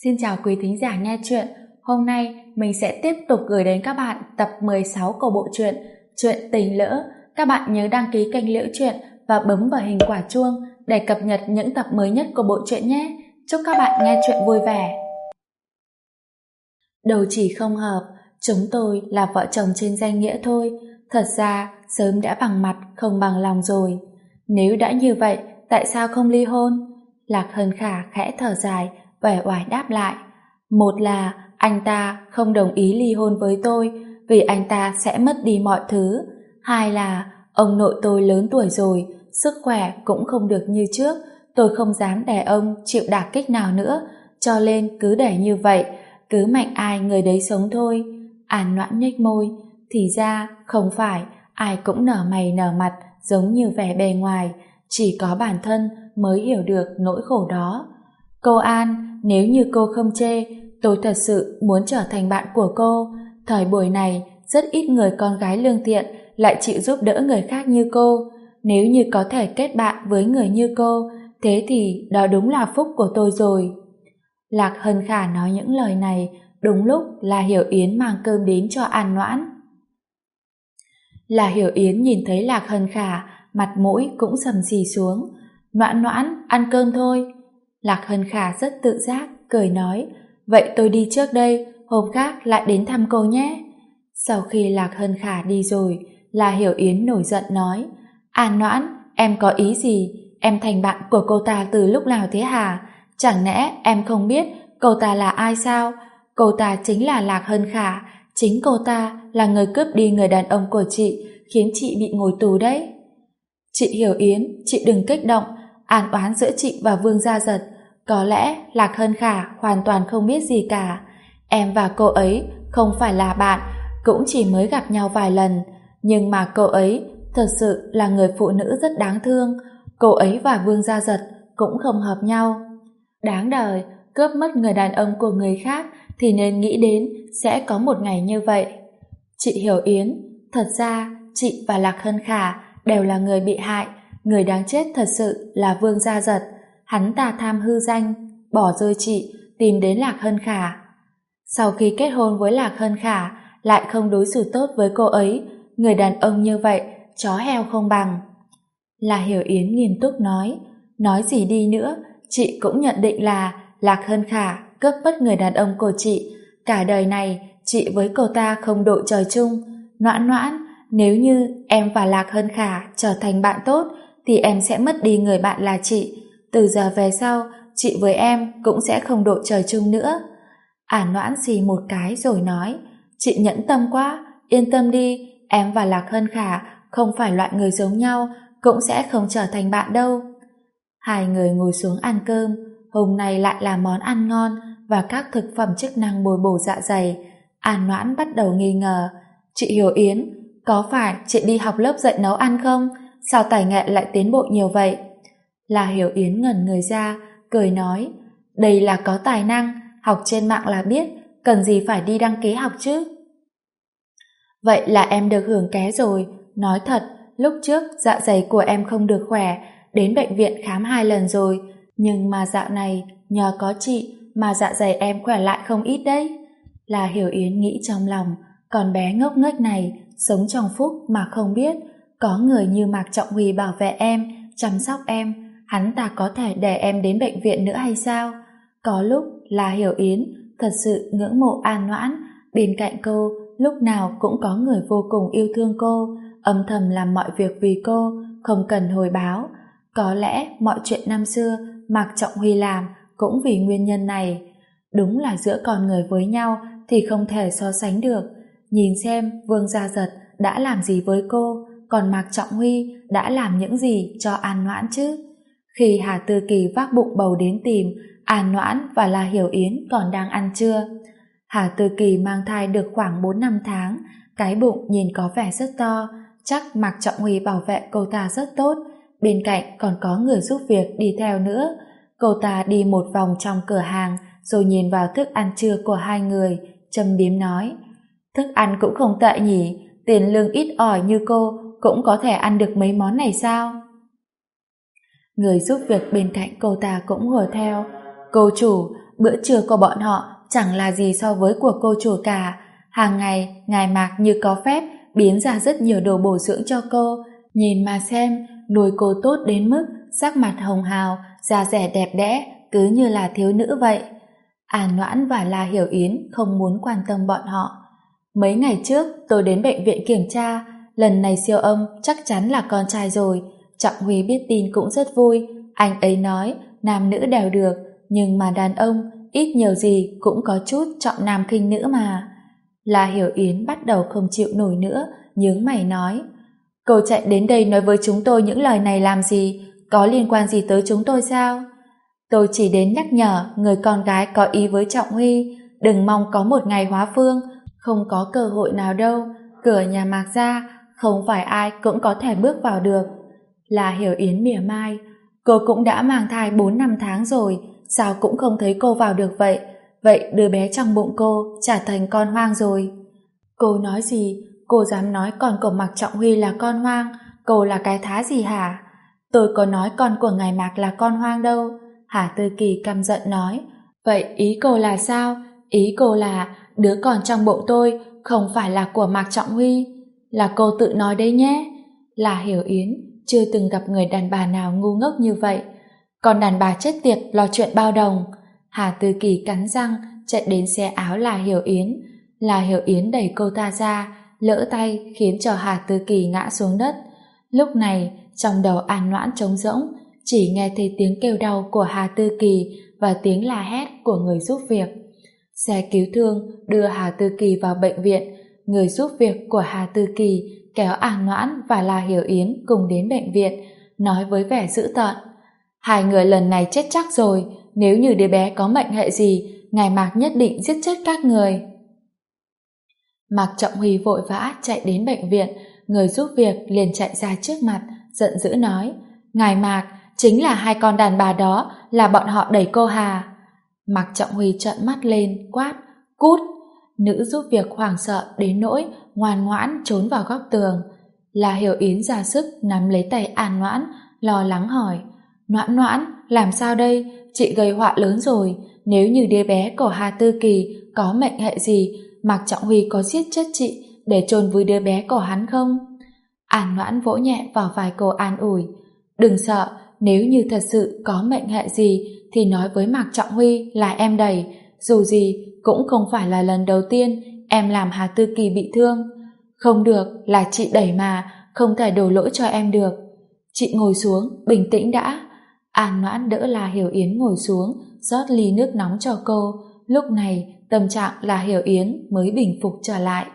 Xin chào quý thính giả nghe chuyện. Hôm nay mình sẽ tiếp tục gửi đến các bạn tập 16 của bộ truyện Chuyện Tình Lữ. Các bạn nhớ đăng ký kênh Liễu Chuyện và bấm vào hình quả chuông để cập nhật những tập mới nhất của bộ truyện nhé. Chúc các bạn nghe chuyện vui vẻ. Đầu chỉ không hợp, chúng tôi là vợ chồng trên danh nghĩa thôi. Thật ra sớm đã bằng mặt không bằng lòng rồi. Nếu đã như vậy, tại sao không ly hôn? Lạc Hân Khả khẽ thở dài, vẻ oải đáp lại. Một là anh ta không đồng ý ly hôn với tôi vì anh ta sẽ mất đi mọi thứ. Hai là ông nội tôi lớn tuổi rồi, sức khỏe cũng không được như trước. Tôi không dám để ông chịu đả kích nào nữa, cho nên cứ để như vậy, cứ mạnh ai người đấy sống thôi. An Noãn nhếch môi, thì ra không phải ai cũng nở mày nở mặt giống như vẻ bề ngoài, chỉ có bản thân mới hiểu được nỗi khổ đó. Cô An, nếu như cô không chê, tôi thật sự muốn trở thành bạn của cô. Thời buổi này, rất ít người con gái lương thiện lại chịu giúp đỡ người khác như cô. Nếu như có thể kết bạn với người như cô, thế thì đó đúng là phúc của tôi rồi. Lạc Hân Khả nói những lời này đúng lúc là Hiểu Yến mang cơm đến cho An Noãn. Là Hiểu Yến nhìn thấy Lạc Hân Khả, mặt mũi cũng sầm xì xuống. Noãn Noãn, ăn cơm thôi. Lạc Hân Khả rất tự giác, cười nói, vậy tôi đi trước đây, hôm khác lại đến thăm cô nhé. Sau khi Lạc Hân Khả đi rồi, là Hiểu Yến nổi giận nói, An Noãn, em có ý gì? Em thành bạn của cô ta từ lúc nào thế hả? Chẳng lẽ em không biết cô ta là ai sao? Cô ta chính là Lạc Hân Khả, chính cô ta là người cướp đi người đàn ông của chị, khiến chị bị ngồi tù đấy. Chị Hiểu Yến, chị đừng kích động, án oán giữa chị và Vương Gia Giật, có lẽ Lạc Hân Khả hoàn toàn không biết gì cả. Em và cô ấy không phải là bạn, cũng chỉ mới gặp nhau vài lần, nhưng mà cô ấy thật sự là người phụ nữ rất đáng thương. Cô ấy và Vương Gia Giật cũng không hợp nhau. Đáng đời, cướp mất người đàn ông của người khác thì nên nghĩ đến sẽ có một ngày như vậy. Chị Hiểu Yến, thật ra chị và Lạc Hân Khả đều là người bị hại, người đáng chết thật sự là Vương Gia Giật. Hắn ta tham hư danh, bỏ rơi chị, tìm đến Lạc Hân Khả. Sau khi kết hôn với Lạc Hân Khả, lại không đối xử tốt với cô ấy, người đàn ông như vậy, chó heo không bằng. Là Hiểu Yến nghiêm túc nói gì đi nữa, chị cũng nhận định là Lạc Hân Khả cướp mất người đàn ông của chị. Cả đời này, chị với cô ta không đội trời chung. Noãn Noãn, nếu như em và Lạc Hân Khả trở thành bạn tốt, thì em sẽ mất đi người bạn là chị. Từ giờ về sau, chị với em cũng sẽ không đội trời chung nữa. An Noãn xì một cái rồi nói, chị nhẫn tâm quá, yên tâm đi, em và Lạc Hân Khả không phải loại người giống nhau, cũng sẽ không trở thành bạn đâu. Hai người ngồi xuống ăn cơm, hôm nay lại là món ăn ngon và các thực phẩm chức năng bồi bổ dạ dày. An Noãn bắt đầu nghi ngờ, chị Hiểu Yến, có phải chị đi học lớp dạy nấu ăn không? Sao tài nghệ lại tiến bộ nhiều vậy? Là Hiểu Yến ngẩn người ra, cười nói, đây là có tài năng, học trên mạng là biết, cần gì phải đi đăng ký học chứ? Vậy là em được hưởng ké rồi. Nói thật, lúc trước dạ dày của em không được khỏe, đến bệnh viện khám 2 lần rồi, nhưng mà dạo này nhờ có chị mà dạ dày em khỏe lại không ít đấy. Là Hiểu Yến nghĩ trong lòng, con bé ngốc nghếch này sống trong phúc mà không biết, có người như Mạc Trọng Huy bảo vệ em, chăm sóc em, hắn ta có thể để em đến bệnh viện nữa hay sao? Có lúc là Hiểu Yến thật sự ngưỡng mộ An Noãn, bên cạnh cô lúc nào cũng có người vô cùng yêu thương cô, âm thầm làm mọi việc vì cô, không cần hồi báo. Có lẽ mọi chuyện năm xưa Mạc Trọng Huy làm cũng vì nguyên nhân này. Đúng là giữa con người với nhau thì không thể so sánh được. Nhìn xem Vương Gia Giật đã làm gì với cô, còn Mạc Trọng Huy đã làm những gì cho An Noãn chứ? Khi Hà Tư Kỳ vác bụng bầu đến tìm, An Noãn và La Hiểu Yến còn đang ăn trưa. Hà Tư Kỳ mang thai được khoảng 4-5 tháng, cái bụng nhìn có vẻ rất to, chắc Mạc Trọng Huy bảo vệ cô ta rất tốt, bên cạnh còn có người giúp việc đi theo nữa. Cô ta đi một vòng trong cửa hàng rồi nhìn vào thức ăn trưa của hai người, châm biếm nói, thức ăn cũng không tệ nhỉ, tiền lương ít ỏi như cô cũng có thể ăn được mấy món này sao? Người giúp việc bên cạnh cô ta cũng hùa theo, cô chủ, bữa trưa của bọn họ chẳng là gì so với của cô chủ cả. Hàng ngày, ngài Mạc như có phép biến ra rất nhiều đồ bổ dưỡng cho cô. Nhìn mà xem, nuôi cô tốt đến mức sắc mặt hồng hào, da dẻ đẹp đẽ, cứ như là thiếu nữ vậy. An Noãn và La Hiểu Yến không muốn quan tâm bọn họ. Mấy ngày trước tôi đến bệnh viện kiểm tra, lần này siêu âm chắc chắn là con trai rồi. Trọng Huy biết tin cũng rất vui. Anh ấy nói nam nữ đều được, nhưng mà đàn ông ít nhiều gì cũng có chút trọng nam khinh nữ mà. La Hiểu Yến bắt đầu không chịu nổi nữa, nhướng mày nói: cô chạy đến đây nói với chúng tôi những lời này làm gì? Có liên quan gì tới chúng tôi sao? Tôi chỉ đến nhắc nhở người con gái có ý với Trọng Huy, đừng mong có một ngày hóa phương, không có cơ hội nào đâu. Cửa nhà Mạc gia không phải ai cũng có thể bước vào được. La Hiểu Yến mỉa mai: cô cũng đã mang thai 4-5 tháng rồi, sao cũng không thấy cô vào được vậy? Vậy đứa bé trong bụng cô chả thành con hoang rồi. Cô nói gì? Cô dám nói con của Mạc Trọng Huy là con hoang? Cô là cái thá gì hả? Tôi có nói con của ngài Mạc là con hoang đâu. Hà Tư Kỳ căm giận nói: vậy ý cô là sao? Ý cô là đứa con trong bụng tôi không phải là của Mạc Trọng Huy. Là cô tự nói đấy nhé. La Hiểu Yến chưa từng gặp người đàn bà nào ngu ngốc như vậy. Còn đàn bà chết tiệt lo chuyện bao đồng. Hà Tư Kỳ cắn răng chạy đến xé áo La Hiểu Yến. La Hiểu Yến đẩy cô ta ra, lỡ tay khiến cho Hà Tư Kỳ ngã xuống đất. Lúc này trong đầu An Noãn trống rỗng, chỉ nghe thấy tiếng kêu đau của Hà Tư Kỳ và tiếng la hét của người giúp việc. Xe cứu thương đưa Hà Tư Kỳ vào bệnh viện. Người giúp việc của Hà Tư Kỳ kéo An Noãn và La Hiểu Yến cùng đến bệnh viện, nói với vẻ dữ tợn: hai người lần này chết chắc rồi, nếu như đứa bé có mệnh hệ gì, ngài Mạc nhất định giết chết các người. Mạc Trọng Huy vội vã chạy đến bệnh viện. Người giúp việc liền chạy ra trước mặt, giận dữ nói: ngài Mạc, chính là hai con đàn bà đó, là bọn họ đẩy cô Hà. Mạc Trọng Huy trợn mắt lên, quát: cút! Nữ giúp việc hoảng sợ đến nỗi ngoan ngoãn trốn vào góc tường. La Hiểu Yến ra sức nắm lấy tay An Noãn, lo lắng hỏi: Noãn Noãn, làm sao đây? Chị gây họa lớn rồi. Nếu như đứa bé của Hà Tư Kỳ có mệnh hệ gì, Mạc Trọng Huy có giết chết chị để chôn vùi đứa bé của hắn không? An Noãn vỗ nhẹ vào vai cô an ủi: đừng sợ, nếu như thật sự có mệnh hệ gì thì nói với Mạc Trọng Huy là em đẩy. Dù gì cũng không phải là lần đầu tiên em làm Hà Tư Kỳ bị thương. Không được, là chị đẩy mà, không thể đổ lỗi cho em được. Chị ngồi xuống, bình tĩnh đã. An Noãn đỡ La Hiểu Yến ngồi xuống, rót ly nước nóng cho cô. Lúc này tâm trạng La Hiểu Yến mới bình phục trở lại.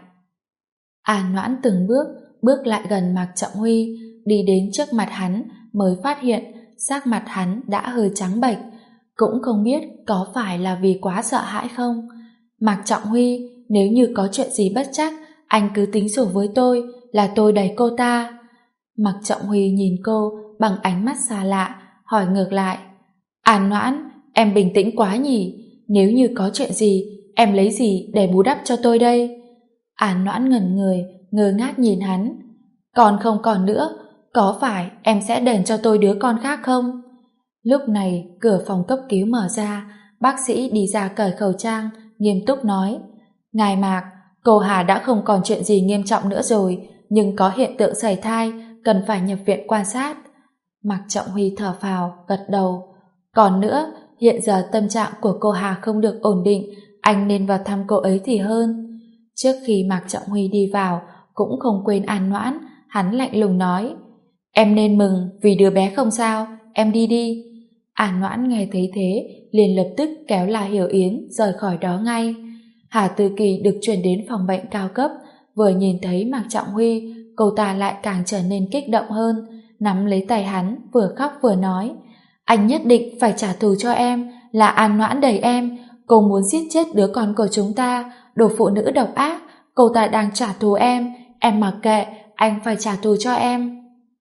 An Noãn từng bước lại gần Mạc Trọng Huy, đi đến trước mặt hắn mới phát hiện sắc mặt hắn đã hơi trắng bệch. Cũng không biết có phải là vì quá sợ hãi không. Mạc Trọng Huy, nếu như có chuyện gì bất trắc, anh cứ tính sổ với tôi, là tôi đẩy cô ta. Mạc Trọng Huy nhìn cô bằng ánh mắt xa lạ, hỏi ngược lại: An Noãn, em bình tĩnh quá nhỉ? Nếu như có chuyện gì, em lấy gì để bù đắp cho tôi đây? An Noãn ngẩn người, ngơ ngác nhìn hắn. Còn không còn nữa, có phải em sẽ đền cho tôi đứa con khác không? Lúc này cửa phòng cấp cứu mở ra, bác sĩ đi ra cởi khẩu trang, nghiêm túc nói: Ngài Mạc, cô Hà đã không còn chuyện gì nghiêm trọng nữa rồi, nhưng có hiện tượng sảy thai, cần phải nhập viện quan sát. Mạc Trọng Huy thở phào, gật đầu. Còn nữa, hiện giờ tâm trạng của cô Hà không được ổn định, anh nên vào thăm cô ấy thì hơn. Trước khi Mạc Trọng Huy đi vào, cũng không quên An Noãn, hắn lạnh lùng nói: Em nên mừng vì đứa bé không sao, em đi đi. An Noãn nghe thấy thế, liền lập tức kéo La Hiểu Yến rời khỏi đó ngay. Hà Tư Kỳ được chuyển đến phòng bệnh cao cấp, vừa nhìn thấy Mạc Trọng Huy, cô ta lại càng trở nên kích động hơn, nắm lấy tay hắn, vừa khóc vừa nói: Anh nhất định phải trả thù cho em, là An Noãn đẩy em, cô muốn giết chết đứa con của chúng ta, đồ phụ nữ độc ác, cô ta đang trả thù em mặc kệ, anh phải trả thù cho em.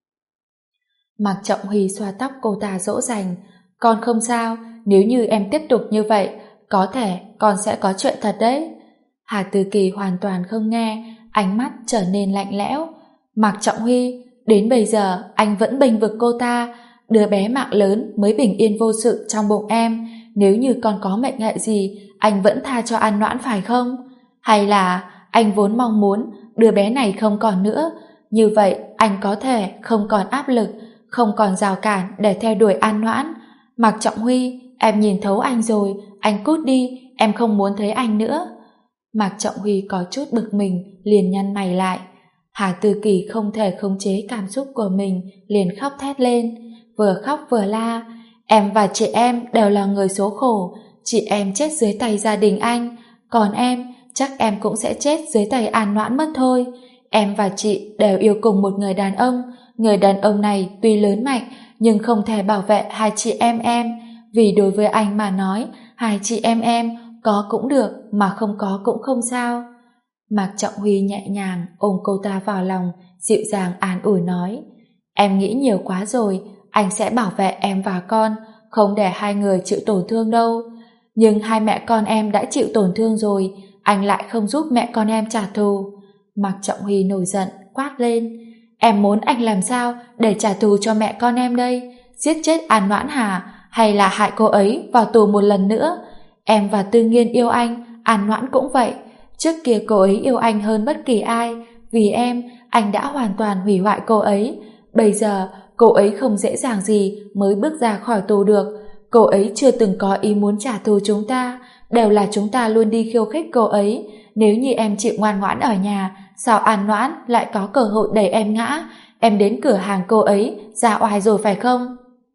Mạc Trọng Huy xoa tóc cô ta dỗ dành: Con không sao, nếu như em tiếp tục như vậy, có thể con sẽ có chuyện thật đấy. Hà Tư Kỳ hoàn toàn không nghe, ánh mắt trở nên lạnh lẽo. Mạc Trọng Huy, đến bây giờ anh vẫn bênh vực cô ta, đứa bé mạng lớn mới bình yên vô sự trong bụng em, nếu như con có mệnh hệ gì, anh vẫn tha cho An Noãn phải không? Hay là anh vốn mong muốn đứa bé này không còn nữa, như vậy anh có thể không còn áp lực, không còn rào cản để theo đuổi An Noãn. Mạc Trọng Huy, em nhìn thấu anh rồi, anh cút đi, em không muốn thấy anh nữa. Mạc Trọng Huy có chút bực mình, liền nhăn mày lại. Hà Tư Kỳ không thể khống chế cảm xúc của mình, liền khóc thét lên, vừa khóc vừa la. Em và chị em đều là người số khổ, chị em chết dưới tay gia đình anh, còn em, chắc em cũng sẽ chết dưới tay An Noãn mất thôi. Em và chị đều yêu cùng một người đàn ông này tuy lớn mạnh, nhưng không thể bảo vệ hai chị em, vì đối với anh mà nói, hai chị em có cũng được, mà không có cũng không sao. Mạc Trọng Huy nhẹ nhàng ôm cô ta vào lòng, dịu dàng an ủi nói, em nghĩ nhiều quá rồi, anh sẽ bảo vệ em và con, không để hai người chịu tổn thương đâu. Nhưng hai mẹ con em đã chịu tổn thương rồi, anh lại không giúp mẹ con em trả thù. Mạc Trọng Huy nổi giận, quát lên, em muốn anh làm sao để trả thù cho mẹ con em đây? Giết chết An Noãn hả? Hay là hại cô ấy vào tù một lần nữa? Em và Tư Nghiên yêu anh, An Noãn cũng vậy. Trước kia cô ấy yêu anh hơn bất kỳ ai, vì em, anh đã hoàn toàn hủy hoại cô ấy. Bây giờ, cô ấy không dễ dàng gì mới bước ra khỏi tù được. Cô ấy chưa từng có ý muốn trả thù chúng ta, đều là chúng ta luôn đi khiêu khích cô ấy. Nếu như em chịu ngoan ngoãn ở nhà, sao An Noãn lại có cơ hội đẩy em ngã? Em đến cửa hàng cô ấy, ra oai rồi phải không?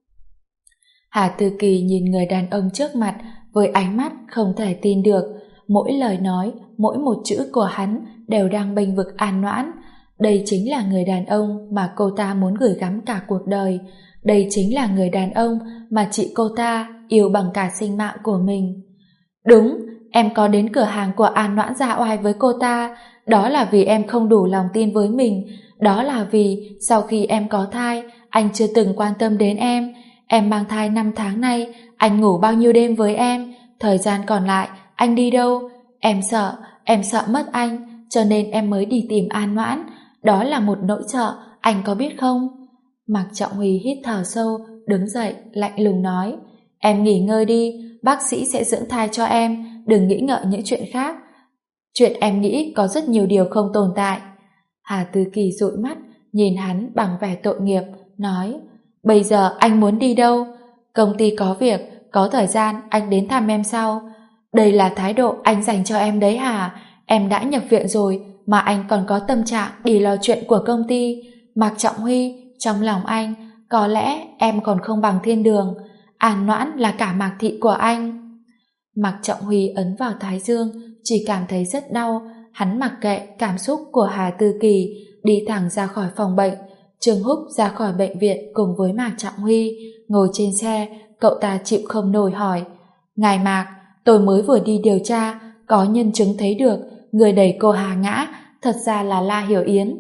Hà Tư Kỳ nhìn người đàn ông trước mặt với ánh mắt không thể tin được. Mỗi lời nói, mỗi một chữ của hắn đều đang bênh vực An Noãn. Đây chính là người đàn ông mà cô ta muốn gửi gắm cả cuộc đời. Đây chính là người đàn ông mà chị cô ta yêu bằng cả sinh mạng của mình. Đúng, em có đến cửa hàng của An Noãn ra oai với cô ta, đó là vì em không đủ lòng tin với mình, đó là vì sau khi em có thai, anh chưa từng quan tâm đến em. Em mang thai 5 tháng nay, anh ngủ bao nhiêu đêm với em, thời gian còn lại, anh đi đâu? Em sợ mất anh, cho nên em mới đi tìm An Noãn, đó là một nỗi sợ, anh có biết không? Mạc Trọng Huy hít thở sâu, đứng dậy, lạnh lùng nói, em nghỉ ngơi đi, bác sĩ sẽ dưỡng thai cho em, đừng nghĩ ngợi những chuyện khác. Chuyện em nghĩ có rất nhiều điều không tồn tại. Hà Tư Kỳ dụi mắt, nhìn hắn bằng vẻ tội nghiệp, nói, bây giờ anh muốn đi đâu? Công ty có việc, có thời gian anh đến thăm em sau. Đây là thái độ anh dành cho em đấy hả? Em đã nhập viện rồi mà anh còn có tâm trạng đi lo chuyện của công ty. Mạc Trọng Huy, trong lòng anh, có lẽ em còn không bằng thiên đường. An Noãn là cả Mạc Thị của anh. Mạc Trọng Huy ấn vào thái dương, chỉ cảm thấy rất đau. Hắn mặc kệ cảm xúc của Hà Tư Kỳ, đi thẳng ra khỏi phòng bệnh. Trương Húc ra khỏi bệnh viện cùng với Mạc Trọng Huy, ngồi trên xe, cậu ta chịu không nổi hỏi, ngài Mạc, tôi mới vừa đi điều tra, có nhân chứng thấy được người đẩy cô Hà ngã thật ra là La Hiểu Yến.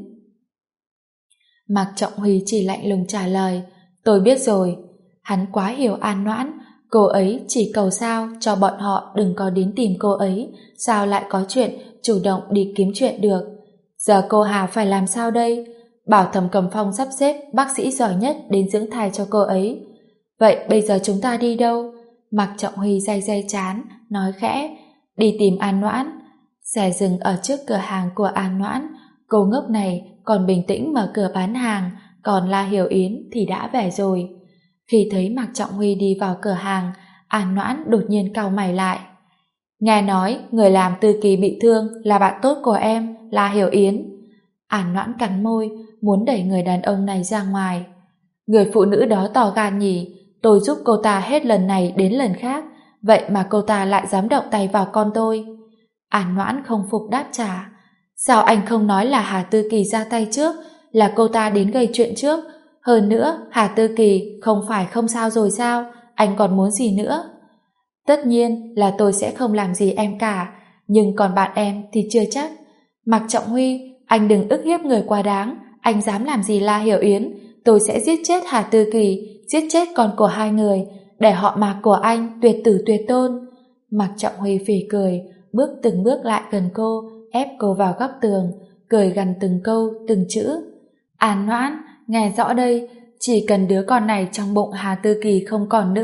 Mạc Trọng Huy chỉ lạnh lùng trả lời, tôi biết rồi. Hắn quá hiểu An Noãn, cô ấy chỉ cầu sao cho bọn họ đừng có đến tìm cô ấy, sao lại có chuyện chủ động đi kiếm chuyện được. Giờ cô Hà phải làm sao đây? Bảo Thẩm Cầm Phong sắp xếp bác sĩ giỏi nhất đến dưỡng thai cho cô ấy. Vậy bây giờ chúng ta đi đâu? Mạc Trọng Huy day day trán, nói khẽ, đi tìm An Noãn. Xe dừng ở trước cửa hàng của An Noãn, cô ngốc này còn bình tĩnh mở cửa bán hàng, còn La Hiểu Yến thì đã về rồi. Khi thấy Mạc Trọng Huy đi vào cửa hàng, An Noãn đột nhiên cau mày lại. Nghe nói người làm Tư Kỳ bị thương là bạn tốt của em, La Hiểu Yến. An Noãn cắn môi, muốn đẩy người đàn ông này ra ngoài. Người phụ nữ đó to gan nhỉ, tôi giúp cô ta hết lần này đến lần khác, vậy mà cô ta lại dám động tay vào con tôi. An Noãn không phục đáp trả. Sao anh không nói là Hà Tư Kỳ ra tay trước, là cô ta đến gây chuyện trước? Hơn nữa, Hà Tư Kỳ không phải không sao rồi sao? Anh còn muốn gì nữa? Tất nhiên là tôi sẽ không làm gì em cả, nhưng còn bạn em thì chưa chắc. Mạc Trọng Huy, anh đừng ức hiếp người quá đáng, anh dám làm gì La Hiểu Yến, tôi sẽ giết chết Hà Tư Kỳ, giết chết con của hai người, để họ Mạc của anh tuyệt tử tuyệt tôn. Mạc Trọng Huy phì cười, bước từng bước lại gần cô, ép cô vào góc tường, cười gằn từng câu, từng chữ. An Noãn, nghe rõ đây, chỉ cần đứa con này trong bụng Hà Tư Kỳ không còn nữa,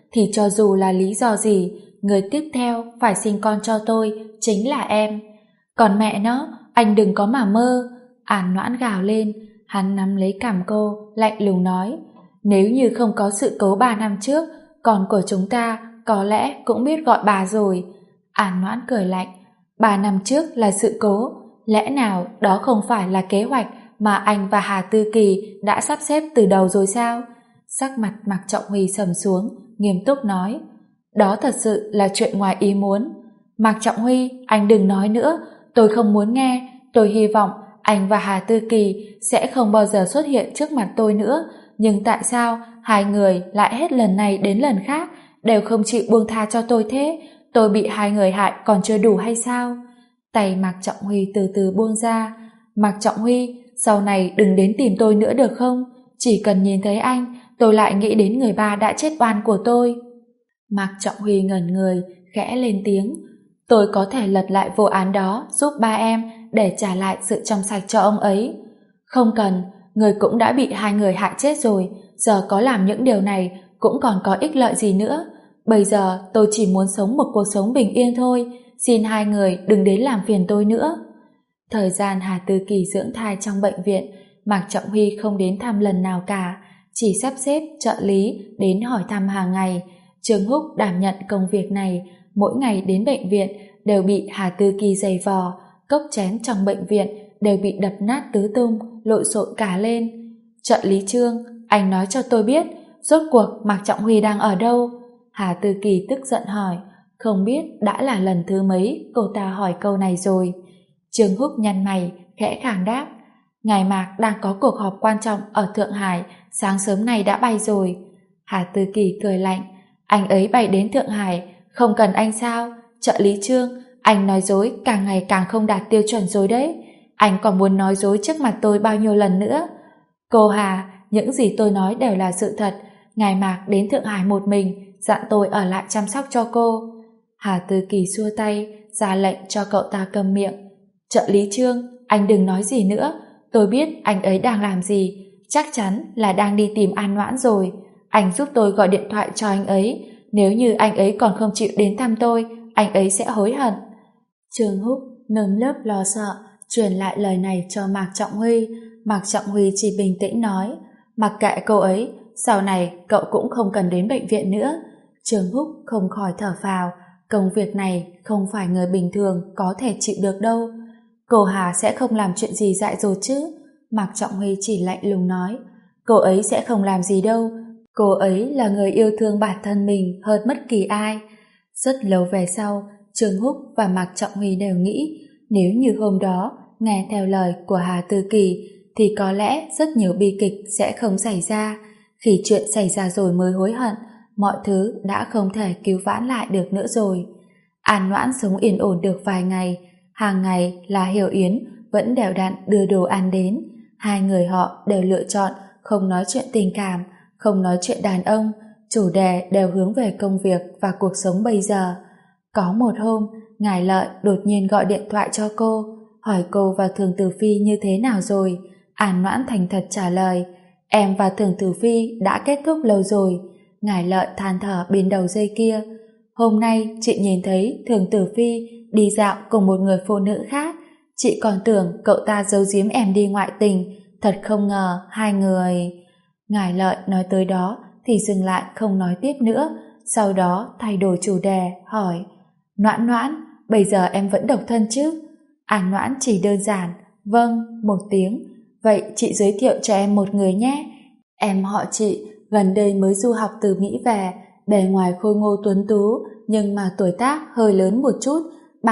thì cho dù là lý do gì, người tiếp theo phải sinh con cho tôi chính là em. Còn mẹ nó, anh đừng có mà mơ. An Noãn gào lên, hắn nắm lấy cằm cô, lạnh lùng nói, nếu như không có sự cố 3 năm trước, con của chúng ta có lẽ cũng biết gọi bà rồi. An Noãn cười lạnh, 3 năm trước là sự cố, lẽ nào đó không phải là kế hoạch mà anh và Hà Tư Kỳ đã sắp xếp từ đầu rồi sao? Sắc mặt Mạc Trọng Huy sầm xuống, nghiêm túc nói, đó thật sự là chuyện ngoài ý muốn. Mạc Trọng Huy, anh đừng nói nữa, tôi không muốn nghe, tôi hy vọng anh và Hà Tư Kỳ sẽ không bao giờ xuất hiện trước mặt tôi nữa, nhưng tại sao hai người lại hết lần này đến lần khác đều không chịu buông tha cho tôi thế? Tôi bị hai người hại còn chưa đủ hay sao? Tay Mạc Trọng Huy từ từ buông ra. Mạc Trọng Huy, sau này đừng đến tìm tôi nữa được không? Chỉ cần nhìn thấy anh, tôi lại nghĩ đến người ba đã chết oan của tôi. Mạc Trọng Huy ngẩn người, khẽ lên tiếng. Tôi có thể lật lại vụ án đó giúp ba em để trả lại sự trong sạch cho ông ấy. Không cần, người cũng đã bị hai người hại chết rồi, giờ có làm những điều này cũng còn có ích lợi gì nữa. Bây giờ tôi chỉ muốn sống một cuộc sống bình yên thôi, xin hai người đừng đến làm phiền tôi nữa. Thời gian Hà Tư Kỳ dưỡng thai trong bệnh viện, Mạc Trọng Huy không đến thăm lần nào cả, chỉ sắp xếp trợ lý đến hỏi thăm hàng ngày. Trương Húc đảm nhận công việc này, mỗi ngày đến bệnh viện đều bị Hà Tư Kỳ giày vò, cốc chén trong bệnh viện đều bị đập nát tứ tung, lộn xộn cả lên. Trợ lý Trương, anh nói cho tôi biết, rốt cuộc Mạc Trọng Huy đang ở đâu? Hà Tư Kỳ tức giận hỏi, không biết đã là lần thứ mấy cô ta hỏi câu này rồi. Trương Húc nhăn mày, khẽ khàng đáp, ngài Mạc đang có cuộc họp quan trọng ở Thượng Hải, sáng sớm nay đã bay rồi. Hà Tư Kỳ cười lạnh, anh ấy bay đến Thượng Hải, không cần anh sao? Trợ lý Trương, anh nói dối càng ngày càng không đạt tiêu chuẩn rồi đấy. Anh còn muốn nói dối trước mặt tôi bao nhiêu lần nữa? Cô Hà, những gì tôi nói đều là sự thật. Ngài Mạc đến Thượng Hải một mình, dặn tôi ở lại chăm sóc cho cô. Hà Tư Kỳ xua tay, ra lệnh cho cậu ta câm miệng. Trợ lý Trương, anh đừng nói gì nữa. Tôi biết anh ấy đang làm gì. Chắc chắn là đang đi tìm An Noãn rồi. Anh giúp tôi gọi điện thoại cho anh ấy. Nếu như anh ấy còn không chịu đến thăm tôi, anh ấy sẽ hối hận. Trương Húc nơm nớp lo sợ truyền lại lời này cho Mạc Trọng Huy. Mạc Trọng Huy chỉ bình tĩnh nói, mặc kệ cô ấy, sau này cậu cũng không cần đến bệnh viện nữa. Trương Húc không khỏi thở phào, công việc này không phải người bình thường có thể chịu được đâu. Cô Hà sẽ không làm chuyện gì dại dột chứ? Mạc Trọng Huy chỉ lạnh lùng nói, cô ấy sẽ không làm gì đâu. Cô ấy là người yêu thương bản thân mình hơn bất kỳ ai. Rất lâu về sau, Trương Húc và Mạc Trọng Huy đều nghĩ, nếu như hôm đó nghe theo lời của Hà Tư Kỳ thì có lẽ rất nhiều bi kịch sẽ không xảy ra. Khi chuyện xảy ra rồi mới hối hận, mọi thứ đã không thể cứu vãn lại được nữa rồi. An Noãn sống yên ổn được vài ngày, hàng ngày là Hiểu Yến vẫn đều đặn đưa đồ ăn đến. Hai người họ đều lựa chọn không nói chuyện tình cảm, không nói chuyện đàn ông, chủ đề đều hướng về công việc và cuộc sống bây giờ. Có một hôm, Ngài Lợi đột nhiên gọi điện thoại cho cô, hỏi cô và Thường Tử Phi như thế nào rồi. An Noãn thành thật trả lời, em và Thường Tử Phi đã kết thúc lâu rồi. Ngài Lợi than thở bên đầu dây kia, hôm nay chị nhìn thấy Thường Tử Phi đi dạo cùng một người phụ nữ khác, chị còn tưởng cậu ta giấu giếm em đi ngoại tình, thật không ngờ hai người... Ngài Lợi nói tới đó thì dừng lại không nói tiếp nữa, sau đó thay đổi chủ đề, hỏi, Noãn Noãn, bây giờ em vẫn độc thân chứ? An Noãn chỉ đơn giản, vâng, một tiếng. Vậy chị giới thiệu cho em một người nhé. Em họ chị, gần đây mới du học từ Mỹ về, bề ngoài khôi ngô tuấn tú, nhưng mà tuổi tác hơi lớn một chút,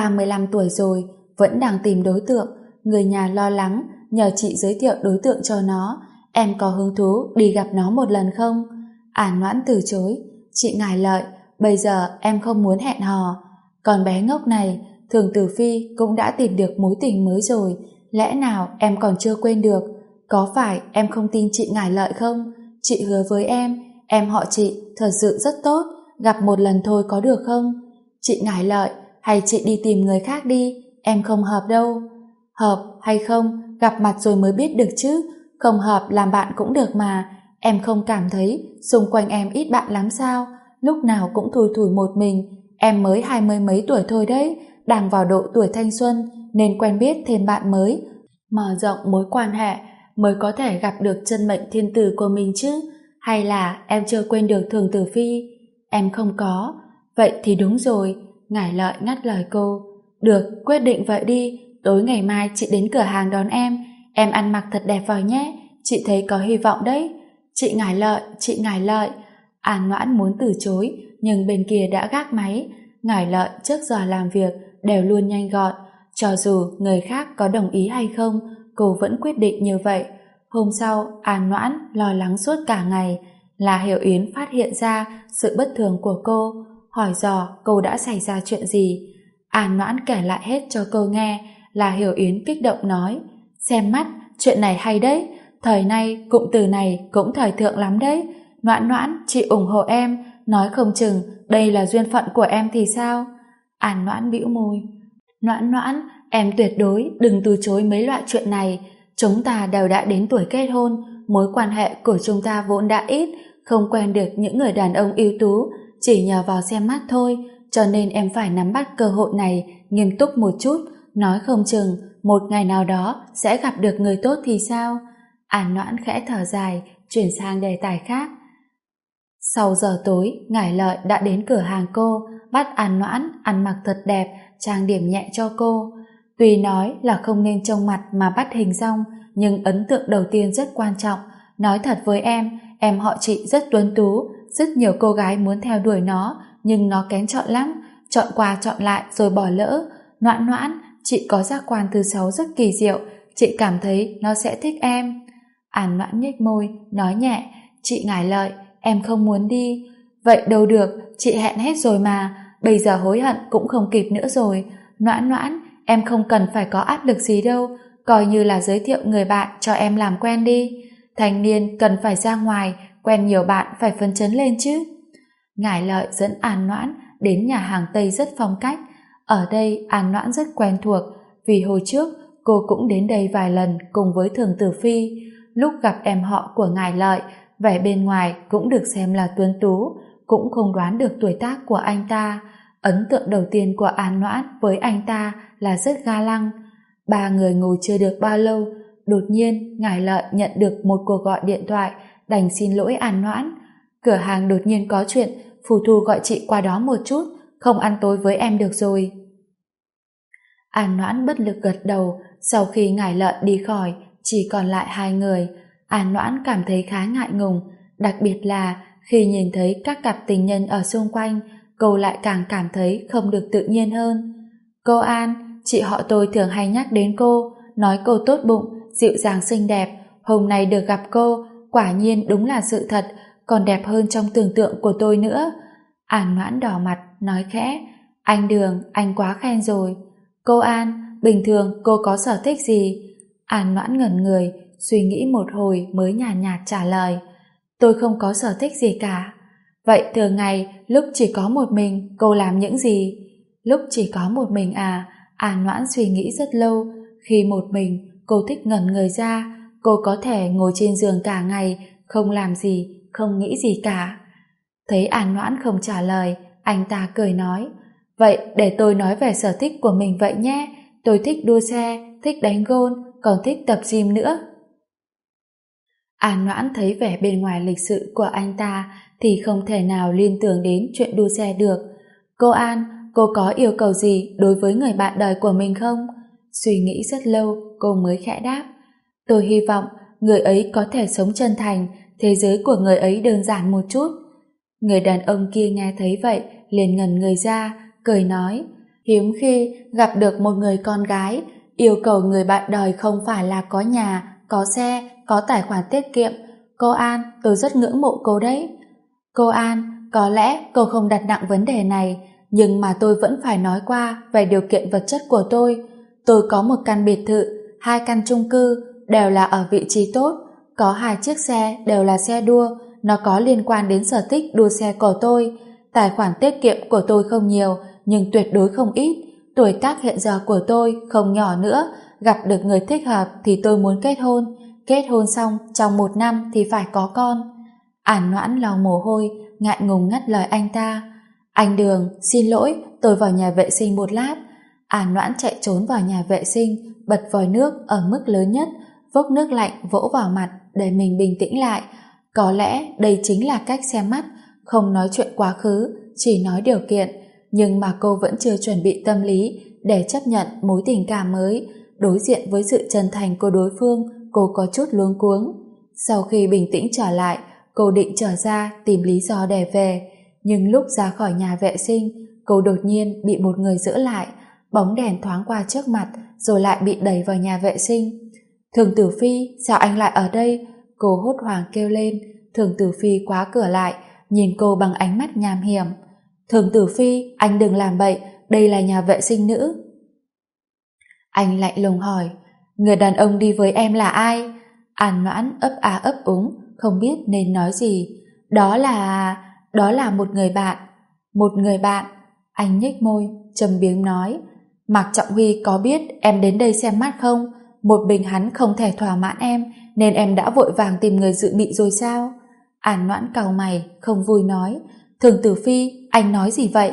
35 tuổi rồi, vẫn đang tìm đối tượng. Người nhà lo lắng, nhờ chị giới thiệu đối tượng cho nó. Em có hứng thú đi gặp nó một lần không? An Noãn từ chối. Chị Ngài Lợi, bây giờ em không muốn hẹn hò. Còn bé ngốc này, Thường Tử Phi cũng đã tìm được mối tình mới rồi, lẽ nào em còn chưa quên được? Có phải em không tin chị Ngài Lợi không? Chị hứa với em họ chị thật sự rất tốt, gặp một lần thôi có được không? Chị Ngài Lợi, hay chị đi tìm người khác đi, em không hợp đâu. Hợp hay không, gặp mặt rồi mới biết được chứ, không hợp làm bạn cũng được mà. Em không cảm thấy xung quanh em ít bạn lắm sao? lúc nào cũng thủi thủi một mình. Em mới 20 mấy tuổi thôi đấy, đang vào độ tuổi thanh xuân, nên quen biết thêm bạn mới, mở rộng mối quan hệ, mới có thể gặp được chân mệnh thiên tử của mình chứ. Hay là em chưa quên được Thường Tử Phi? Em không có. Vậy thì đúng rồi. Ngải Lợi ngắt lời cô. Được, quyết định vậy đi. Tối ngày mai chị đến cửa hàng đón em. Em ăn mặc thật đẹp vào nhé. Chị thấy có hy vọng đấy. Chị Ngải Lợi. An Noãn muốn từ chối, nhưng bên kia đã gác máy. Ngải Lợi trước giờ làm việc đều luôn nhanh gọn. Cho dù người khác có đồng ý hay không, cô vẫn quyết định như vậy. Hôm sau, An Noãn lo lắng suốt cả ngày. Là Hiểu Yến phát hiện ra sự bất thường của cô, hỏi dò cô đã xảy ra chuyện gì. An Noãn kể lại hết cho cô nghe. Là Hiểu Yến kích động nói, xem mắt, chuyện này hay đấy. Thời nay, cụm từ này cũng thời thượng lắm đấy. Noãn Noãn, chị ủng hộ em. Nói không chừng đây là duyên phận của em thì sao? An Noãn bĩu môi. Noãn Noãn, em tuyệt đối đừng từ chối mấy loại chuyện này. Chúng ta đều đã đến tuổi kết hôn, mối quan hệ của chúng ta vốn đã ít, không quen được những người đàn ông ưu tú, chỉ nhờ vào xem mắt thôi, cho nên em phải nắm bắt cơ hội này nghiêm túc một chút, nói không chừng một ngày nào đó sẽ gặp được người tốt thì sao? An Noãn khẽ thở dài, chuyển sang đề tài khác. Sau giờ tối, Ngải Lợi đã đến cửa hàng cô, bắt An Noãn ăn mặc thật đẹp, trang điểm nhẹ cho cô. Tuy nói là không nên trông mặt mà bắt hình dong, nhưng ấn tượng đầu tiên rất quan trọng. Nói thật với em họ chị rất tuấn tú, rất nhiều cô gái muốn theo đuổi nó, nhưng nó kén chọn lắm, chọn qua chọn lại rồi bỏ lỡ. Noãn Noãn, chị có giác quan thứ 6 rất kỳ diệu, chị cảm thấy nó sẽ thích em. An Noãn nhếch môi, nói nhẹ, chị Ngải Lợi, em không muốn đi. Vậy đâu được, chị hẹn hết rồi mà, bây giờ hối hận cũng không kịp nữa rồi. Noãn Noãn, em không cần phải có áp lực gì đâu, coi như là giới thiệu người bạn cho em làm quen đi. Thanh niên cần phải ra ngoài, quen nhiều bạn phải phấn chấn lên chứ. Ngải Lợi dẫn An Noãn đến nhà hàng Tây rất phong cách. Ở đây An Noãn rất quen thuộc, vì hồi trước cô cũng đến đây vài lần cùng với Thường Tử Phi. Lúc gặp em họ của Ngải Lợi, vẻ bên ngoài cũng được xem là tuấn tú, cũng không đoán được tuổi tác của anh ta. Ấn tượng đầu tiên của An Noãn với anh ta là rất ga lăng. Ba người ngồi chưa được bao lâu, đột nhiên Ngải Lợi nhận được một cuộc gọi điện thoại, đành xin lỗi An Noãn. Cửa hàng đột nhiên có chuyện, phù thu gọi chị qua đó một chút, không ăn tối với em được rồi. An Noãn bất lực gật đầu. Sau khi Ngải Lợi đi khỏi, chỉ còn lại hai người. An Noãn cảm thấy khá ngại ngùng, đặc biệt là khi nhìn thấy các cặp tình nhân ở xung quanh, cô lại càng cảm thấy không được tự nhiên hơn. Cô An, chị họ tôi thường hay nhắc đến cô, nói cô tốt bụng, dịu dàng xinh đẹp. Hôm nay được gặp cô, quả nhiên đúng là sự thật, còn đẹp hơn trong tưởng tượng của tôi nữa. An Noãn đỏ mặt, nói khẽ, anh Đường, anh quá khen rồi. Cô An, bình thường cô có sở thích gì? An Noãn ngẩn người, suy nghĩ một hồi mới nhàn nhạt trả lời, tôi không có sở thích gì cả. Vậy thường ngày lúc chỉ có một mình cô làm những gì? Lúc chỉ có một mình à? An Noãn suy nghĩ rất lâu. Khi một mình cô thích ngẩn người ra, cô có thể ngồi trên giường cả ngày, không làm gì, không nghĩ gì cả. Thấy An Noãn không trả lời, anh ta cười nói, vậy để tôi nói về sở thích của mình vậy nhé. Tôi thích đua xe, thích đánh gôn, còn thích tập gym nữa. An Noãn thấy vẻ bên ngoài lịch sự của anh ta thì không thể nào liên tưởng đến chuyện đua xe được. Cô An, cô có yêu cầu gì đối với người bạn đời của mình không? Suy nghĩ rất lâu, cô mới khẽ đáp. Tôi hy vọng người ấy có thể sống chân thành, thế giới của người ấy đơn giản một chút. Người đàn ông kia nghe thấy vậy, liền ngẩn người ra, cười nói, hiếm khi gặp được một người con gái, yêu cầu người bạn đời không phải là có nhà, có xe, có tài khoản tiết kiệm. Cô An, tôi rất ngưỡng mộ cô đấy. Cô An, có lẽ cô không đặt nặng vấn đề này, nhưng mà tôi vẫn phải nói qua về điều kiện vật chất của tôi. Tôi có một căn biệt thự, 2 căn chung cư, đều là ở vị trí tốt, có 2 chiếc xe đều là xe đua, nó có liên quan đến sở thích đua xe của tôi. Tài khoản tiết kiệm của tôi không nhiều, nhưng tuyệt đối không ít. Tuổi tác hiện giờ của tôi không nhỏ nữa, gặp được người thích hợp thì tôi muốn kết hôn. Kết hôn xong trong 1 năm thì phải có con. An Noãn lau mồ hôi, ngại ngùng ngắt lời anh ta. Anh Đường, xin lỗi, tôi vào nhà vệ sinh một lát. An Noãn chạy trốn vào nhà vệ sinh, bật vòi nước ở mức lớn nhất, vốc nước lạnh vỗ vào mặt để mình bình tĩnh lại. Có lẽ đây chính là cách xem mắt, không nói chuyện quá khứ, chỉ nói điều kiện. Nhưng mà cô vẫn chưa chuẩn bị tâm lý để chấp nhận mối tình cảm mới. Đối diện với sự chân thành của đối phương, cô có chút luống cuống. Sau khi bình tĩnh trở lại, cô định trở ra tìm lý do để về. Nhưng lúc ra khỏi nhà vệ sinh, cô đột nhiên bị một người giữ lại. Bóng đèn thoáng qua trước mặt, rồi lại bị đẩy vào nhà vệ sinh. Thường Tử Phi, sao anh lại ở đây? Cô hốt hoảng kêu lên. Thường Tử Phi khóa cửa lại, nhìn cô bằng ánh mắt nham hiểm. Thường Tử Phi, anh đừng làm bậy, đây là nhà vệ sinh nữ. Anh lạnh lùng hỏi, người đàn ông đi với em là ai? An Noãn ấp a ấp úng, không biết nên nói gì. Đó là một người bạn. Một người bạn? Anh nhếch môi, châm biếm nói. Mạc Trọng Huy có biết em đến đây xem mắt không? Một mình hắn không thể thỏa mãn em, nên em đã vội vàng tìm người dự bị rồi sao? An Noãn cau mày, không vui nói. Thường Tử Phi, anh nói gì vậy?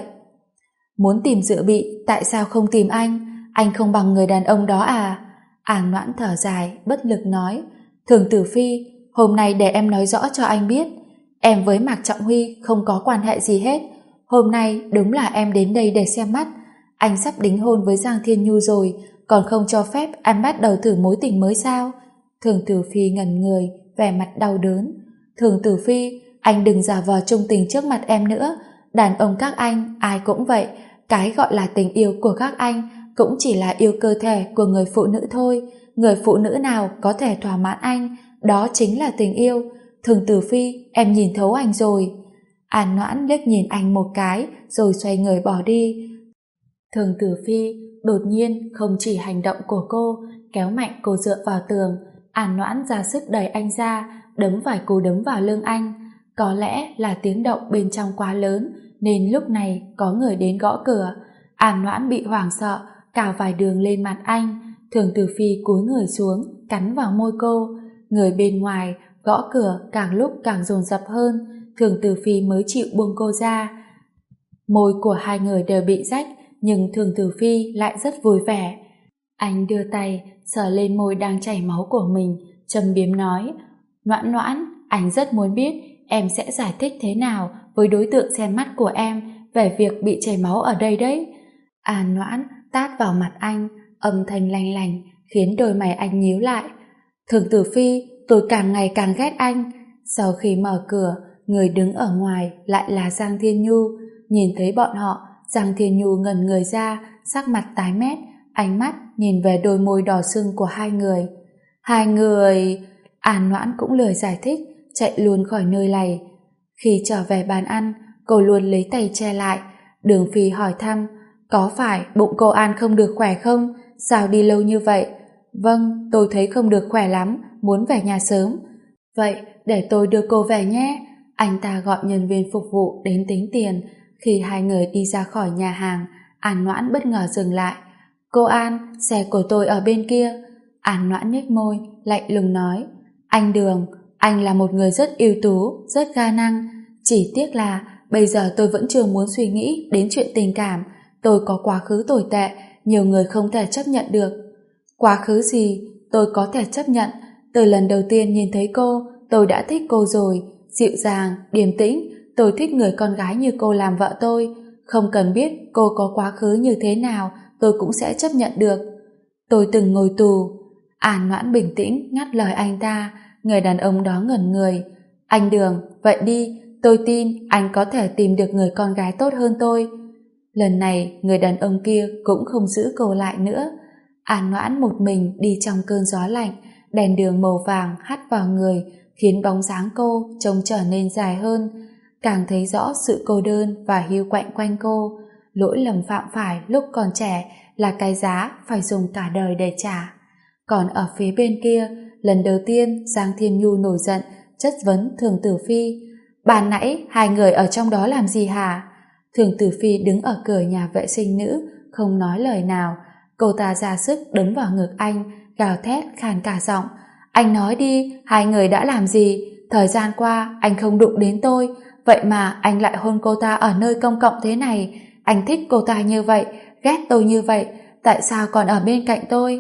Muốn tìm dự bị, tại sao không tìm anh? Anh không bằng người đàn ông đó à? An Noãn thở dài, bất lực nói. Thường Tử Phi, hôm nay để em nói rõ cho anh biết. Em với Mạc Trọng Huy không có quan hệ gì hết. Hôm nay đúng là em đến đây để xem mắt. Anh sắp đính hôn với Giang Thiên Nhu rồi, còn không cho phép anh bắt đầu thử mối tình mới sao? Thường Tử Phi ngẩn người, vẻ mặt đau đớn. Thường Tử Phi, anh đừng giả vờ trung tình trước mặt em nữa. Đàn ông các anh, ai cũng vậy. Cái gọi là tình yêu của các anh cũng chỉ là yêu cơ thể của người phụ nữ thôi. Người phụ nữ nào có thể thỏa mãn anh, đó chính là tình yêu. Thường Tử Phi, em nhìn thấu anh rồi. An Noãn liếc nhìn anh một cái, rồi xoay người bỏ đi. Thường Tử Phi đột nhiên không chỉ hành động của cô, kéo mạnh cô dựa vào tường. An Noãn ra sức đẩy anh ra, đấm vài cú đấm vào lưng anh. Có lẽ là tiếng động bên trong quá lớn, nên lúc này có người đến gõ cửa. An Noãn bị hoảng sợ, cào vài đường lên mặt anh. Thường Tử Phi cúi người xuống, cắn vào môi cô. Người bên ngoài gõ cửa càng lúc càng dồn dập hơn. Thường Tử Phi mới chịu buông cô ra. Môi của hai người đều bị rách, nhưng Thường Tử Phi lại rất vui vẻ. Anh đưa tay sờ lên môi đang chảy máu của mình, châm biếm nói. Noãn Noãn, anh rất muốn biết em sẽ giải thích thế nào với đối tượng xem mắt của em về việc bị chảy máu ở đây đấy. An Noãn tát vào mặt anh, âm thanh lanh lành khiến đôi mày anh nhíu lại. Thường Tử Phi, tôi càng ngày càng ghét anh. Sau khi mở cửa, người đứng ở ngoài lại là Giang Thiên Nhu. Nhìn thấy bọn họ, Giang Thiên Nhu ngẩn người ra, sắc mặt tái mét, ánh mắt nhìn về đôi môi đỏ sưng của hai người. Hai người... An Noãn cũng lười giải thích, chạy luôn khỏi nơi này. Khi trở về bàn ăn, cô luôn lấy tay che lại. Đường Phi hỏi thăm, có phải bụng cô An không được khỏe không? Sao đi lâu như vậy? Vâng, tôi thấy không được khỏe lắm, muốn về nhà sớm. Vậy, để tôi đưa cô về nhé. Anh ta gọi nhân viên phục vụ đến tính tiền. Khi hai người đi ra khỏi nhà hàng, An Noãn bất ngờ dừng lại. Cô An, xe của tôi ở bên kia. An Noãn nhếch môi, lạnh lùng nói. Anh Đường, anh là một người rất ưu tú, rất ga năng. Chỉ tiếc là bây giờ tôi vẫn chưa muốn suy nghĩ đến chuyện tình cảm. Tôi có quá khứ tồi tệ, nhiều người không thể chấp nhận được. Quá khứ gì, tôi có thể chấp nhận. Từ lần đầu tiên nhìn thấy cô, tôi đã thích cô rồi. Dịu dàng, điềm tĩnh, tôi thích người con gái như cô làm vợ tôi. Không cần biết cô có quá khứ như thế nào, tôi cũng sẽ chấp nhận được. Tôi từng ngồi tù. An Noãn bình tĩnh ngắt lời anh ta. Người đàn ông đó ngẩn người. Anh Đường, vậy đi, tôi tin anh có thể tìm được người con gái tốt hơn tôi. Lần này, người đàn ông kia cũng không giữ cô lại nữa. An Noãn một mình đi trong cơn gió lạnh, đèn đường màu vàng hắt vào người, khiến bóng dáng cô trông trở nên dài hơn. Càng thấy rõ sự cô đơn và hiu quạnh quanh cô. Lỗi lầm phạm phải lúc còn trẻ là cái giá phải dùng cả đời để trả. Còn ở phía bên kia, lần đầu tiên Giang Thiên Nhu nổi giận, chất vấn Thường Tử Phi. Ban nãy hai người ở trong đó làm gì hả? Thường Tử Phi đứng ở cửa nhà vệ sinh nữ, không nói lời nào. Cô ta ra sức đấm vào ngực anh, gào thét khàn cả giọng. Anh nói đi, hai người đã làm gì? Thời gian qua anh không đụng đến tôi, vậy mà anh lại hôn cô ta ở nơi công cộng thế này. Anh thích cô ta như vậy, ghét tôi như vậy, tại sao còn ở bên cạnh tôi?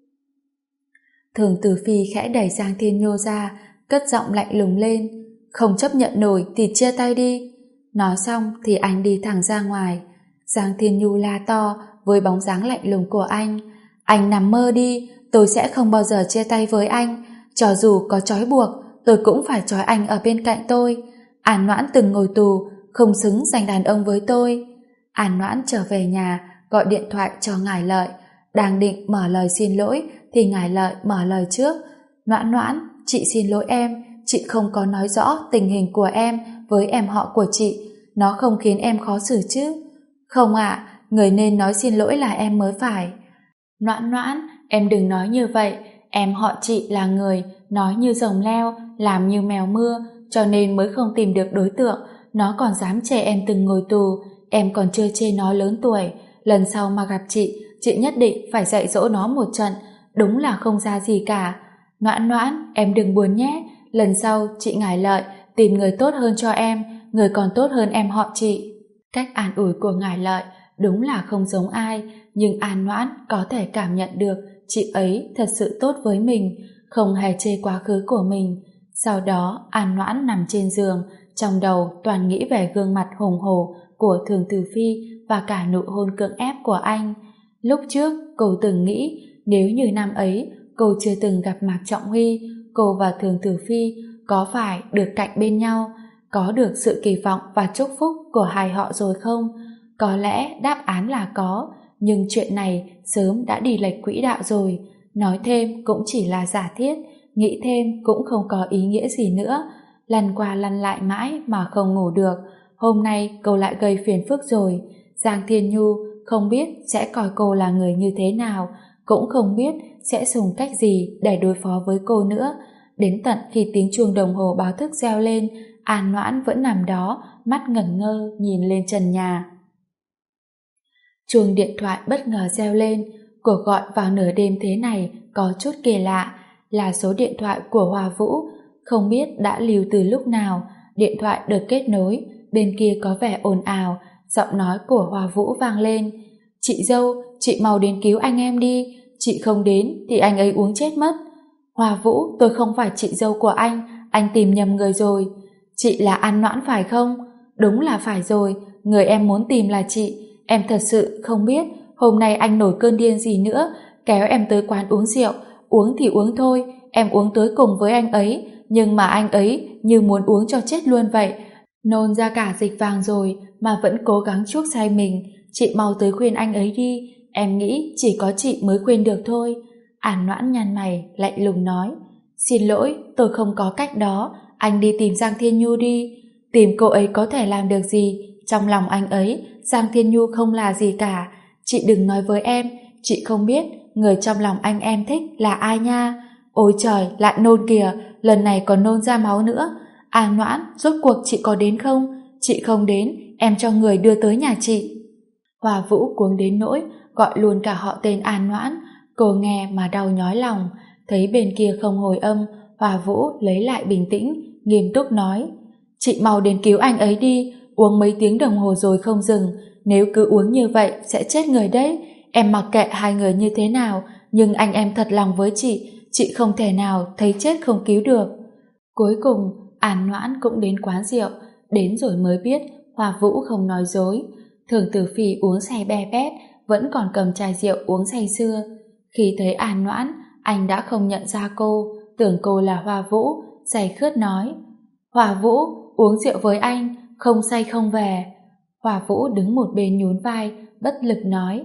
Thường Tử Phi khẽ đẩy Giang Thiên Nhu ra, cất giọng lạnh lùng lên. Không chấp nhận nổi thì chia tay đi. Nói xong thì anh đi thẳng ra ngoài. Giang Thiên Nhu la to với bóng dáng lạnh lùng của anh. Anh nằm mơ đi, tôi sẽ không bao giờ chia tay với anh. Cho dù có trói buộc, tôi cũng phải trói anh ở bên cạnh tôi. An Noãn từng ngồi tù, không xứng giành đàn ông với tôi. An Noãn trở về nhà, gọi điện thoại cho Ngải Lợi. Đang định mở lời xin lỗi thì Ngải Lợi mở lời trước. Noãn Noãn, chị xin lỗi em, chị không có nói rõ tình hình của em với em họ của chị, nó không khiến em khó xử chứ? Không ạ, người nên nói xin lỗi là em mới phải. Noãn Noãn, em đừng nói như vậy, em họ chị là người nói như rồng leo, làm như mèo mưa, cho nên mới không tìm được đối tượng. Nó còn dám chê em từng ngồi tù, em còn chưa chê nó lớn tuổi. Lần sau mà gặp chị nhất định phải dạy dỗ nó một trận, đúng là không ra gì cả. Noãn Noãn, em đừng buồn nhé, lần sau chị Ngải Lợi tìm người tốt hơn cho em, người còn tốt hơn em họ chị. Cách an ủi của Ngải Lợi đúng là không giống ai, nhưng An Noãn có thể cảm nhận được chị ấy thật sự tốt với mình, không hề chê quá khứ của mình. Sau đó An Noãn nằm trên giường, trong đầu toàn nghĩ về gương mặt hùng hổ của Thường Tử Phi và cả nụ hôn cưỡng ép của anh. Lúc trước cô từng nghĩ nếu như năm ấy cô chưa từng gặp Mạc Trọng Huy, cô và Thường Tử Phi có phải được cạnh bên nhau, có được sự kỳ vọng và chúc phúc của hai họ rồi không? Có lẽ đáp án là có, nhưng chuyện này sớm đã đi lệch quỹ đạo rồi. Nói thêm cũng chỉ là giả thiết, nghĩ thêm cũng không có ý nghĩa gì nữa. Lăn qua lăn lại mãi mà không ngủ được. Hôm nay cô lại gây phiền phức rồi. Giang Thiên Nhu không biết sẽ coi cô là người như thế nào, cũng không biết sẽ dùng cách gì để đối phó với cô nữa. Đến tận khi tiếng chuông đồng hồ báo thức reo lên, An Noãn vẫn nằm đó, mắt ngẩn ngơ nhìn lên trần nhà. Chuông điện thoại bất ngờ reo lên. Cuộc gọi vào nửa đêm thế này có chút kỳ lạ, là số điện thoại của Hoa Vũ, không biết đã lưu từ lúc nào. Điện thoại được kết nối, bên kia có vẻ ồn ào, giọng nói của Hoa Vũ vang lên. Chị dâu, chị mau đến cứu anh em đi, chị không đến thì anh ấy uống chết mất. Hoa Vũ, tôi không phải chị dâu của anh tìm nhầm người rồi. Chị là An Noãn phải không? Đúng là phải rồi, người em muốn tìm là chị. Em thật sự không biết hôm nay anh nổi cơn điên gì nữa, kéo em tới quán uống rượu. Uống thì uống thôi, em uống tới cùng với anh ấy, nhưng mà anh ấy như muốn uống cho chết luôn vậy. Nôn ra cả dịch vàng rồi mà vẫn cố gắng chuốc say mình. Chị mau tới khuyên anh ấy đi, em nghĩ chỉ có chị mới khuyên được thôi. An Noãn nhăn mày lạnh lùng nói. Xin lỗi, tôi không có cách đó, anh đi tìm Giang Thiên Nhu đi. Tìm cô ấy có thể làm được gì? Trong lòng anh ấy, Giang Thiên Nhu không là gì cả. Chị đừng nói với em, chị không biết người trong lòng anh em thích là ai nha. Ôi trời, lại nôn kìa, lần này còn nôn ra máu nữa. An Noãn, rốt cuộc chị có đến không? Chị không đến, em cho người đưa tới nhà chị. Hoa Vũ cuống đến nỗi gọi luôn cả họ tên An Noãn. Cô nghe mà đau nhói lòng. Thấy bên kia không hồi âm, Hoa Vũ lấy lại bình tĩnh, nghiêm túc nói. Chị mau đến cứu anh ấy đi, uống mấy tiếng đồng hồ rồi không dừng, nếu cứ uống như vậy sẽ chết người đấy. Em mặc kệ hai người như thế nào, nhưng anh em thật lòng với chị không thể nào thấy chết không cứu được. Cuối cùng An Noãn cũng đến quán rượu, đến rồi mới biết Hoa Vũ không nói dối. Thường Tử Phi uống say be bét, vẫn còn cầm chai rượu uống say sưa. Khi thấy An Noãn, anh đã không nhận ra cô, tưởng cô là Hoa Vũ, say khướt nói. Hoa Vũ, uống rượu với anh, không say không về. Hoa Vũ đứng một bên nhún vai, bất lực nói.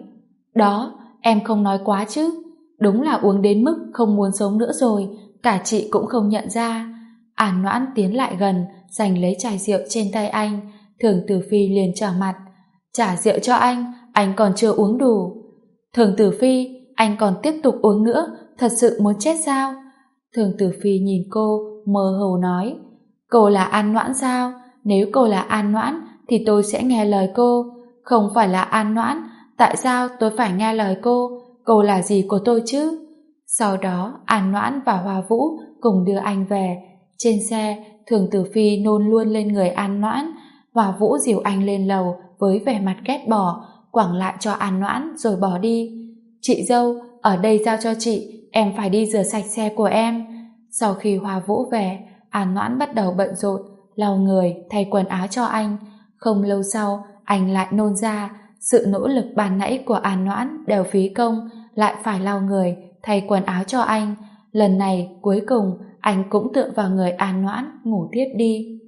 Đó, em không nói quá chứ. Đúng là uống đến mức không muốn sống nữa rồi, cả chị cũng không nhận ra. An Noãn tiến lại gần, giành lấy chai rượu trên tay anh. Thường Tử Phi liền trở mặt. Trả rượu cho anh còn chưa uống đủ. Thường Tử Phi, anh còn tiếp tục uống nữa, thật sự muốn chết sao? Thường Tử Phi nhìn cô, mơ hồ nói. Cô là An Noãn sao? Nếu cô là An Noãn thì tôi sẽ nghe lời cô. Không phải là An Noãn, tại sao tôi phải nghe lời cô? Cô là gì của tôi chứ? Sau đó An Noãn và Hoa Vũ cùng đưa anh về. Trên xe, Thường Tử Phi nôn luôn lên người An Noãn. Hoa Vũ dìu anh lên lầu với vẻ mặt ghét bỏ, quẳng lại cho An Noãn rồi bỏ đi. Chị dâu, ở đây giao cho chị, em phải đi rửa sạch xe của em. Sau khi Hoa Vũ về, An Noãn bắt đầu bận rộn, lau người, thay quần áo cho anh. Không lâu sau, anh lại nôn ra. Sự nỗ lực ban nãy của An Noãn đều phí công, lại phải lau người, thay quần áo cho anh. Lần này, cuối cùng, anh cũng tựa vào người An Noãn, ngủ tiếp đi.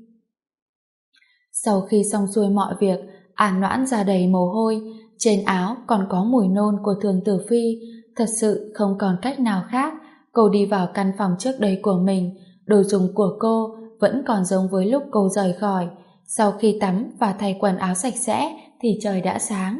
Sau khi xong xuôi mọi việc, An Noãn ra đầy mồ hôi, trên áo còn có mùi nôn của Thường Tử Phi. Thật sự không còn cách nào khác, cô đi vào căn phòng trước đây của mình. Đồ dùng của cô vẫn còn giống với lúc cô rời khỏi. Sau khi tắm và thay quần áo sạch sẽ thì trời đã sáng.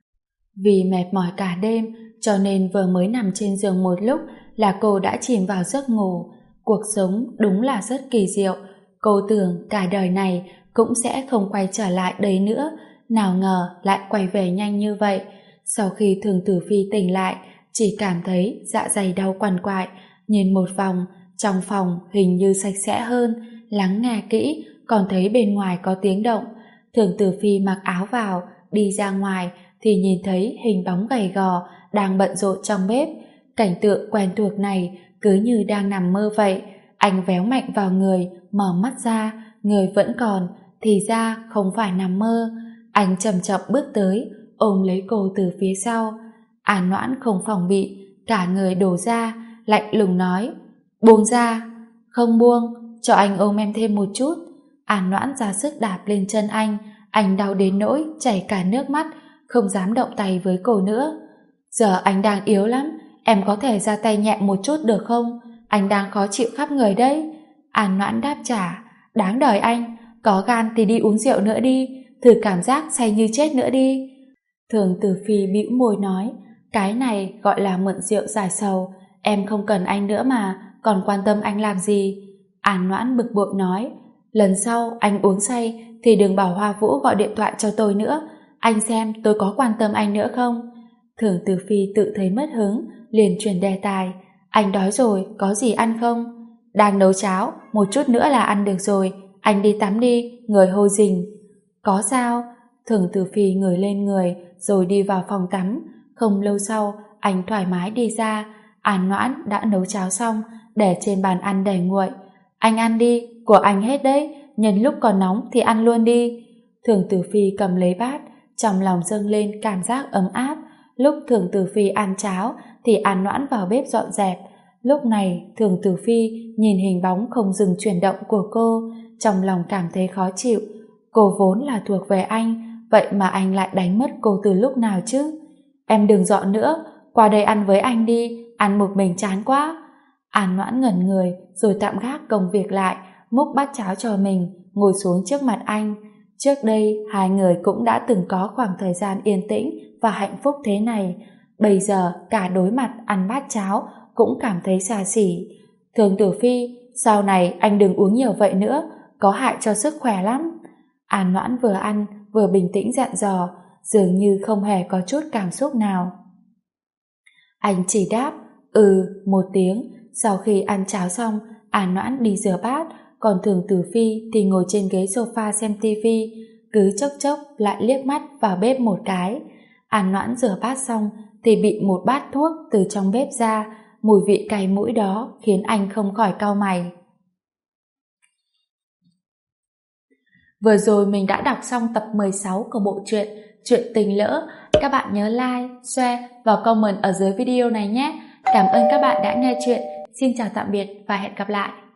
Vì mệt mỏi cả đêm, cho nên vừa mới nằm trên giường một lúc là cô đã chìm vào giấc ngủ. Cuộc sống đúng là rất kỳ diệu. Cô tưởng cả đời này cũng sẽ không quay trở lại đấy nữa, nào ngờ lại quay về nhanh như vậy. Sau khi Thường Tử Phi tỉnh lại, chỉ cảm thấy dạ dày đau quằn quại. Nhìn một vòng, trong phòng hình như sạch sẽ hơn, lắng nghe kỹ còn thấy bên ngoài có tiếng động. Thường Tử Phi mặc áo vào, đi ra ngoài thì nhìn thấy hình bóng gầy gò đang bận rộn trong bếp. Cảnh tượng quen thuộc này cứ như đang nằm mơ vậy. Anh véo mạnh vào người, mở mắt ra, người vẫn còn, thì ra không phải nằm mơ. Anh chậm chậm bước tới, ôm lấy cô từ phía sau. An Noãn không phòng bị, cả người đổ ra, lạnh lùng nói: buông ra. Không buông, cho anh ôm em thêm một chút. An Noãn ra sức đạp lên chân anh đau đến nỗi chảy cả nước mắt, không dám động tay với cô nữa. Giờ anh đang yếu lắm, em có thể ra tay nhẹ một chút được không? Anh đang khó chịu khắp người đấy. An Noãn đáp trả: đáng đời anh, có gan thì đi uống rượu nữa đi, thử cảm giác say như chết nữa đi. Thường Tử Phi bĩu môi nói: cái này gọi là mượn rượu giải sầu, em không cần anh nữa mà, còn quan tâm anh làm gì? An Noãn bực bội nói: lần sau anh uống say thì đừng bảo Hoa Vũ gọi điện thoại cho tôi nữa, anh xem tôi có quan tâm anh nữa không? Thường Tử Phi tự thấy mất hứng, liền chuyển đề tài: anh đói rồi, có gì ăn không? Đang nấu cháo, một chút nữa là ăn được rồi, anh đi tắm đi, người hôi rình. Có sao? Thường Tử Phi ngồi lên người rồi đi vào phòng tắm. Không lâu sau, anh thoải mái đi ra. An Noãn đã nấu cháo xong, để trên bàn ăn đầy nguội. Anh ăn đi, của anh hết đấy, nhân lúc còn nóng thì ăn luôn đi. Thường Tử Phi cầm lấy bát, trong lòng dâng lên cảm giác ấm áp. Lúc Thường Tử Phi ăn cháo thì An Noãn vào bếp dọn dẹp. Lúc này Thường Tử Phi nhìn hình bóng không dừng chuyển động của cô, trong lòng cảm thấy khó chịu. Cô vốn là thuộc về anh, vậy mà anh lại đánh mất cô từ lúc nào chứ? Em đừng dọn nữa, qua đây ăn với anh đi, ăn một mình chán quá. An Noãn ngẩn người rồi tạm gác công việc lại, múc bát cháo cho mình, ngồi xuống trước mặt anh. Trước đây hai người cũng đã từng có khoảng thời gian yên tĩnh và hạnh phúc thế này. Bây giờ cả đối mặt ăn bát cháo cũng cảm thấy xa xỉ. Thường Tử Phi, sau này anh đừng uống nhiều vậy nữa, có hại cho sức khỏe lắm. An Noãn vừa ăn vừa bình tĩnh dặn dò, dường như không hề có chút cảm xúc nào. Anh chỉ đáp một tiếng. Sau khi ăn cháo xong, An Noãn đi rửa bát, còn Thường Tử Phi thì ngồi trên ghế sofa xem tivi, cứ chốc chốc lại liếc mắt vào bếp một cái. An Noãn rửa bát xong thì bị một bát thuốc từ trong bếp ra, mùi vị cay mũi đó khiến anh không khỏi cau mày. Vừa rồi mình đã đọc xong tập 16 của bộ truyện Chuyện Tình Lỡ. Các bạn nhớ like, share và comment ở dưới video này nhé. Cảm ơn các bạn đã nghe chuyện. Xin chào tạm biệt và hẹn gặp lại.